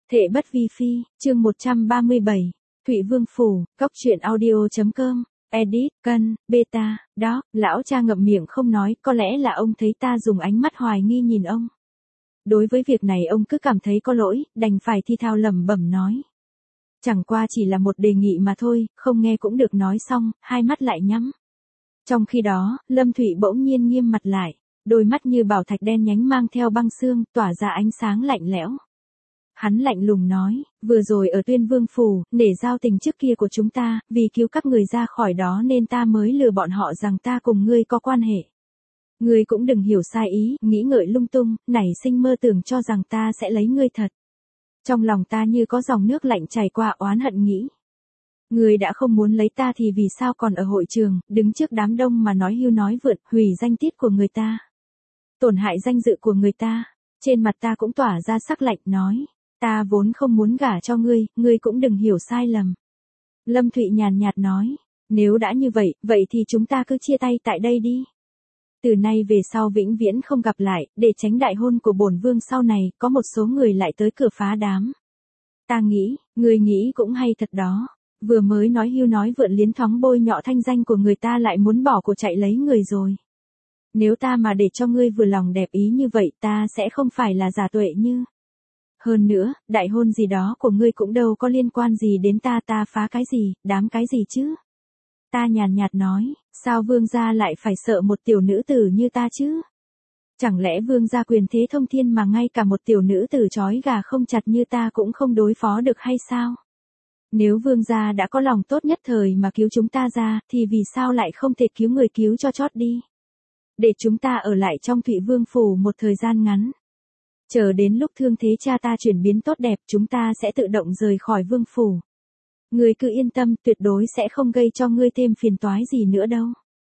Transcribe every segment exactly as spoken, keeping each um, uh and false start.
Thệ bất vi phi, chương một trăm ba mươi bảy, Thụy Vương Phủ, Cóc truyện audio.com, edit, cân, beta, đó, lão cha ngậm miệng không nói, có lẽ là ông thấy ta dùng ánh mắt hoài nghi nhìn ông. Đối với việc này ông cứ cảm thấy có lỗi, đành phải thi thao lẩm bẩm nói. Chẳng qua chỉ là một đề nghị mà thôi, không nghe cũng được nói xong, hai mắt lại nhắm. Trong khi đó, Lâm Thụy bỗng nhiên nghiêm mặt lại, đôi mắt như bảo thạch đen nhánh mang theo băng xương, tỏa ra ánh sáng lạnh lẽo. Hắn lạnh lùng nói, vừa rồi ở Tuyên Vương Phủ, để giao tình trước kia của chúng ta, vì cứu các người ra khỏi đó nên ta mới lừa bọn họ rằng ta cùng ngươi có quan hệ. Ngươi cũng đừng hiểu sai ý, nghĩ ngợi lung tung, nảy sinh mơ tưởng cho rằng ta sẽ lấy ngươi thật. Trong lòng ta như có dòng nước lạnh chảy qua oán hận nghĩ. Ngươi đã không muốn lấy ta thì vì sao còn ở hội trường, đứng trước đám đông mà nói hưu nói vượt, hủy danh tiết của người ta. Tổn hại danh dự của người ta. Trên mặt ta cũng tỏa ra sắc lạnh nói. Ta vốn không muốn gả cho ngươi, ngươi cũng đừng hiểu sai lầm. Lâm Thụy nhàn nhạt nói, nếu đã như vậy, vậy thì chúng ta cứ chia tay tại đây đi. Từ nay về sau vĩnh viễn không gặp lại, để tránh đại hôn của bổn vương sau này, có một số người lại tới cửa phá đám. Ta nghĩ, ngươi nghĩ cũng hay thật đó. Vừa mới nói hưu nói vượn liến thoáng bôi nhọ thanh danh của người ta lại muốn bỏ của chạy lấy người rồi. Nếu ta mà để cho ngươi vừa lòng đẹp ý như vậy ta sẽ không phải là giả tuệ như. Hơn nữa, đại hôn gì đó của ngươi cũng đâu có liên quan gì đến ta ta phá cái gì, đám cái gì chứ. Ta nhàn nhạt nói, sao vương gia lại phải sợ một tiểu nữ tử như ta chứ? Chẳng lẽ vương gia quyền thế thông thiên mà ngay cả một tiểu nữ tử trói gà không chặt như ta cũng không đối phó được hay sao? Nếu vương gia đã có lòng tốt nhất thời mà cứu chúng ta ra, thì vì sao lại không thể cứu người cứu cho chót đi? Để chúng ta ở lại trong Thụy Vương Phủ một thời gian ngắn. Chờ đến lúc thương thế cha ta chuyển biến tốt đẹp chúng ta sẽ tự động rời khỏi Vương Phủ. Ngươi cứ yên tâm tuyệt đối sẽ không gây cho ngươi thêm phiền toái gì nữa đâu.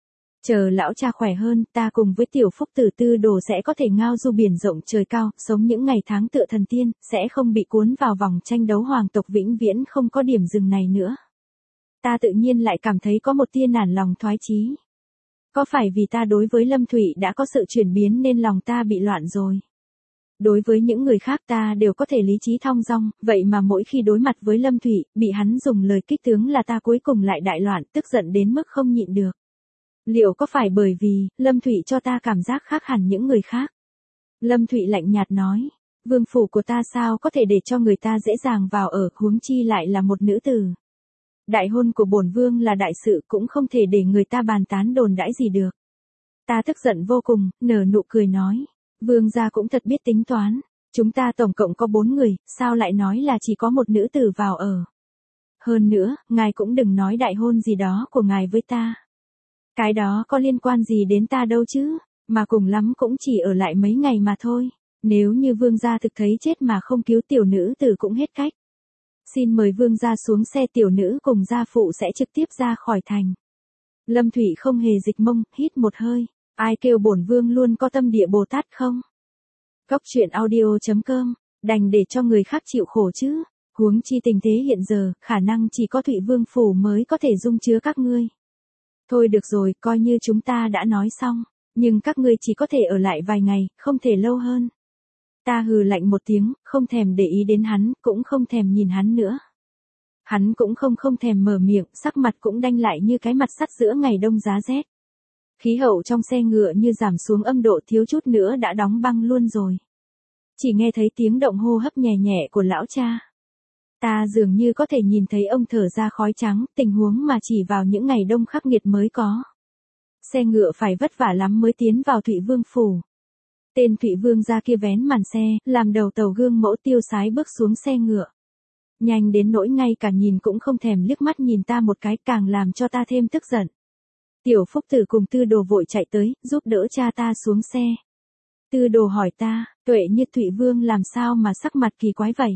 Chờ lão cha khỏe hơn ta cùng với tiểu phúc tử Tư Đồ sẽ có thể ngao du biển rộng trời cao, sống những ngày tháng tựa thần tiên, sẽ không bị cuốn vào vòng tranh đấu hoàng tộc vĩnh viễn không có điểm dừng này nữa. Ta tự nhiên lại cảm thấy có một tia nản lòng thoái chí. Có phải vì ta đối với Lâm Thụy đã có sự chuyển biến nên lòng ta bị loạn rồi? Đối với những người khác ta đều có thể lý trí thong dong, vậy mà mỗi khi đối mặt với Lâm Thụy, bị hắn dùng lời kích tướng là ta cuối cùng lại đại loạn, tức giận đến mức không nhịn được. Liệu có phải bởi vì, Lâm Thụy cho ta cảm giác khác hẳn những người khác? Lâm Thụy lạnh nhạt nói, vương phủ của ta sao có thể để cho người ta dễ dàng vào ở, huống chi lại là một nữ tử. Đại hôn của bổn vương là đại sự cũng không thể để người ta bàn tán đồn đãi gì được. Ta tức giận vô cùng, nở nụ cười nói. Vương gia cũng thật biết tính toán. Chúng ta tổng cộng có bốn người, sao lại nói là chỉ có một nữ tử vào ở. Hơn nữa, ngài cũng đừng nói đại hôn gì đó của ngài với ta. Cái đó có liên quan gì đến ta đâu chứ, mà cùng lắm cũng chỉ ở lại mấy ngày mà thôi. Nếu như vương gia thực thấy chết mà không cứu tiểu nữ tử cũng hết cách. Xin mời vương gia xuống xe, tiểu nữ cùng gia phụ sẽ trực tiếp ra khỏi thành. Lâm Thụy không hề dịch mông, hít một hơi. Ai kêu bổn vương luôn có tâm địa Bồ Tát không? Cóc truyện audio.com, đành để cho người khác chịu khổ chứ. Huống chi tình thế hiện giờ, khả năng chỉ có Thụy Vương Phủ mới có thể dung chứa các ngươi. Thôi được rồi, coi như chúng ta đã nói xong. Nhưng các ngươi chỉ có thể ở lại vài ngày, không thể lâu hơn. Ta hừ lạnh một tiếng, không thèm để ý đến hắn, cũng không thèm nhìn hắn nữa. Hắn cũng không không thèm mở miệng, sắc mặt cũng đanh lại như cái mặt sắt giữa ngày đông giá rét. Khí hậu trong xe ngựa như giảm xuống âm độ, thiếu chút nữa đã đóng băng luôn rồi. Chỉ nghe thấy tiếng động hô hấp nhẹ nhẹ của lão cha. Ta dường như có thể nhìn thấy ông thở ra khói trắng, tình huống mà chỉ vào những ngày đông khắc nghiệt mới có. Xe ngựa phải vất vả lắm mới tiến vào Thụy Vương Phủ. Tên Thụy Vương ra kia vén màn xe, làm đầu tàu gương mẫu tiêu sái bước xuống xe ngựa. Nhanh đến nỗi ngay cả nhìn cũng không thèm liếc mắt nhìn ta một cái, càng làm cho ta thêm tức giận. Tiểu Phúc Tử cùng Tư Đồ vội chạy tới, giúp đỡ cha ta xuống xe. Tư Đồ hỏi ta, Tuệ như Thụy Vương làm sao mà sắc mặt kỳ quái vậy?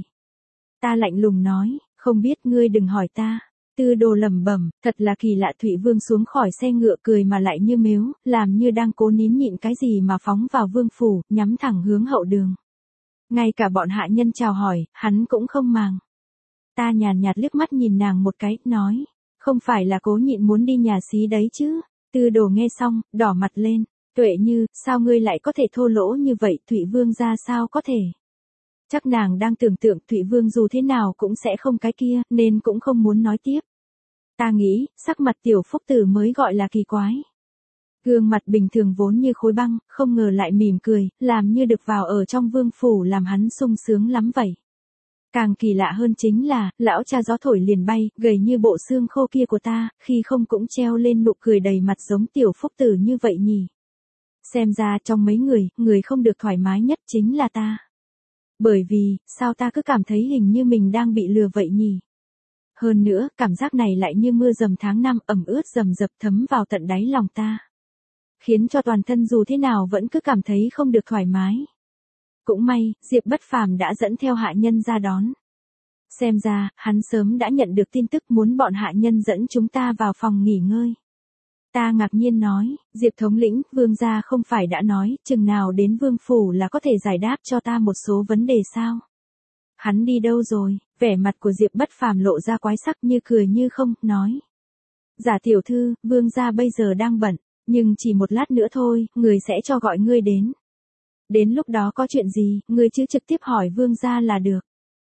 Ta lạnh lùng nói, không biết, ngươi đừng hỏi ta. Tư Đồ lẩm bẩm, thật là kỳ lạ. Thụy Vương xuống khỏi xe ngựa cười mà lại như mếu, làm như đang cố nín nhịn cái gì mà phóng vào vương phủ, nhắm thẳng hướng hậu đường. Ngay cả bọn hạ nhân chào hỏi, hắn cũng không màng. Ta nhàn nhạt liếc mắt nhìn nàng một cái, nói. Không phải là cố nhịn muốn đi nhà xí đấy chứ? Tư Đồ nghe xong, đỏ mặt lên. Tuệ như, sao ngươi lại có thể thô lỗ như vậy? Thụy Vương ra sao có thể? Chắc nàng đang tưởng tượng Thụy Vương dù thế nào cũng sẽ không cái kia, nên cũng không muốn nói tiếp. Ta nghĩ, sắc mặt Tiểu Phúc Tử mới gọi là kỳ quái. Gương mặt bình thường vốn như khối băng, không ngờ lại mỉm cười, làm như được vào ở trong vương phủ làm hắn sung sướng lắm vậy. Càng kỳ lạ hơn chính là, lão cha gió thổi liền bay, gầy như bộ xương khô kia của ta, khi không cũng treo lên nụ cười đầy mặt giống Tiểu Phúc Tử như vậy nhỉ. Xem ra trong mấy người, người không được thoải mái nhất chính là ta. Bởi vì, sao ta cứ cảm thấy hình như mình đang bị lừa vậy nhỉ? Hơn nữa, cảm giác này lại như mưa dầm tháng năm ẩm ướt rầm rập thấm vào tận đáy lòng ta. Khiến cho toàn thân dù thế nào vẫn cứ cảm thấy không được thoải mái. Cũng may, Diệp Bất Phàm đã dẫn theo hạ nhân ra đón. Xem ra, hắn sớm đã nhận được tin tức muốn bọn hạ nhân dẫn chúng ta vào phòng nghỉ ngơi. Ta ngạc nhiên nói, Diệp thống lĩnh, vương gia không phải đã nói, chừng nào đến vương phủ là có thể giải đáp cho ta một số vấn đề sao? Hắn đi đâu rồi? Vẻ mặt của Diệp Bất Phàm lộ ra quái sắc như cười như không, nói. Giả tiểu thư, vương gia bây giờ đang bận, nhưng chỉ một lát nữa thôi, người sẽ cho gọi ngươi đến. Đến lúc đó có chuyện gì, ngươi chứ trực tiếp hỏi vương gia là được.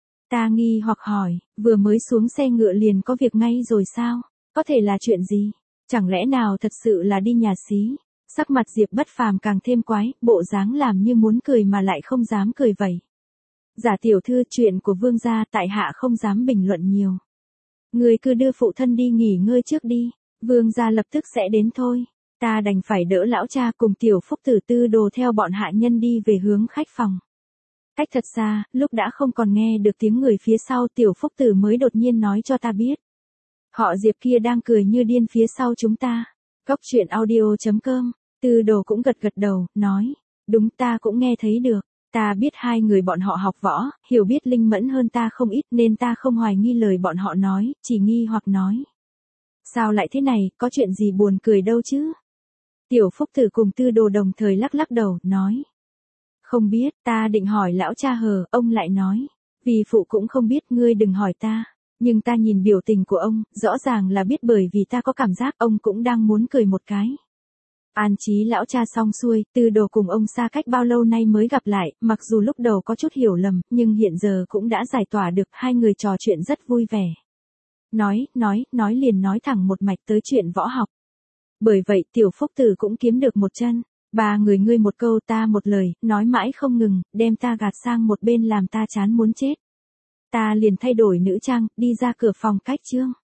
Ta nghi hoặc hỏi, vừa mới xuống xe ngựa liền có việc ngay rồi sao? Có thể là chuyện gì? Chẳng lẽ nào thật sự là đi nhà xí? Sắc mặt Diệp Bất Phàm càng thêm quái, bộ dáng làm như muốn cười mà lại không dám cười vậy. Giả tiểu thư, chuyện của vương gia tại hạ không dám bình luận nhiều. Người cứ đưa phụ thân đi nghỉ ngơi trước đi, vương gia lập tức sẽ đến thôi. Ta đành phải đỡ lão cha cùng Tiểu Phúc Tử Tư đồ theo bọn hạ nhân đi về hướng khách phòng. Cách thật xa, lúc đã không còn nghe được tiếng người phía sau, Tiểu Phúc Tử mới đột nhiên nói cho ta biết. Họ Diệp kia đang cười như điên phía sau chúng ta. Góc truyện audio chấm com, Tư đồ cũng gật gật đầu, nói. Đúng, ta cũng nghe thấy được. Ta biết hai người bọn họ học võ, hiểu biết linh mẫn hơn ta không ít nên ta không hoài nghi lời bọn họ nói, chỉ nghi hoặc nói. Sao lại thế này, có chuyện gì buồn cười đâu chứ? Tiểu Phúc Tử cùng Tư đồ đồng thời lắc lắc đầu, nói. Không biết, ta định hỏi lão cha hờ, ông lại nói. Vì phụ cũng không biết, ngươi đừng hỏi ta. Nhưng ta nhìn biểu tình của ông, rõ ràng là biết bởi vì ta có cảm giác ông cũng đang muốn cười một cái. An trí lão cha xong xuôi, Tư đồ cùng ông xa cách bao lâu nay mới gặp lại, mặc dù lúc đầu có chút hiểu lầm, nhưng hiện giờ cũng đã giải tỏa được, hai người trò chuyện rất vui vẻ. Nói, nói, nói liền nói thẳng một mạch tới chuyện võ học. Bởi vậy Tiểu Phúc Tử cũng kiếm được một chân, ba người ngươi một câu ta một lời, nói mãi không ngừng, đem ta gạt sang một bên làm ta chán muốn chết. Ta liền thay đổi nữ trang, đi ra cửa phòng cách chương.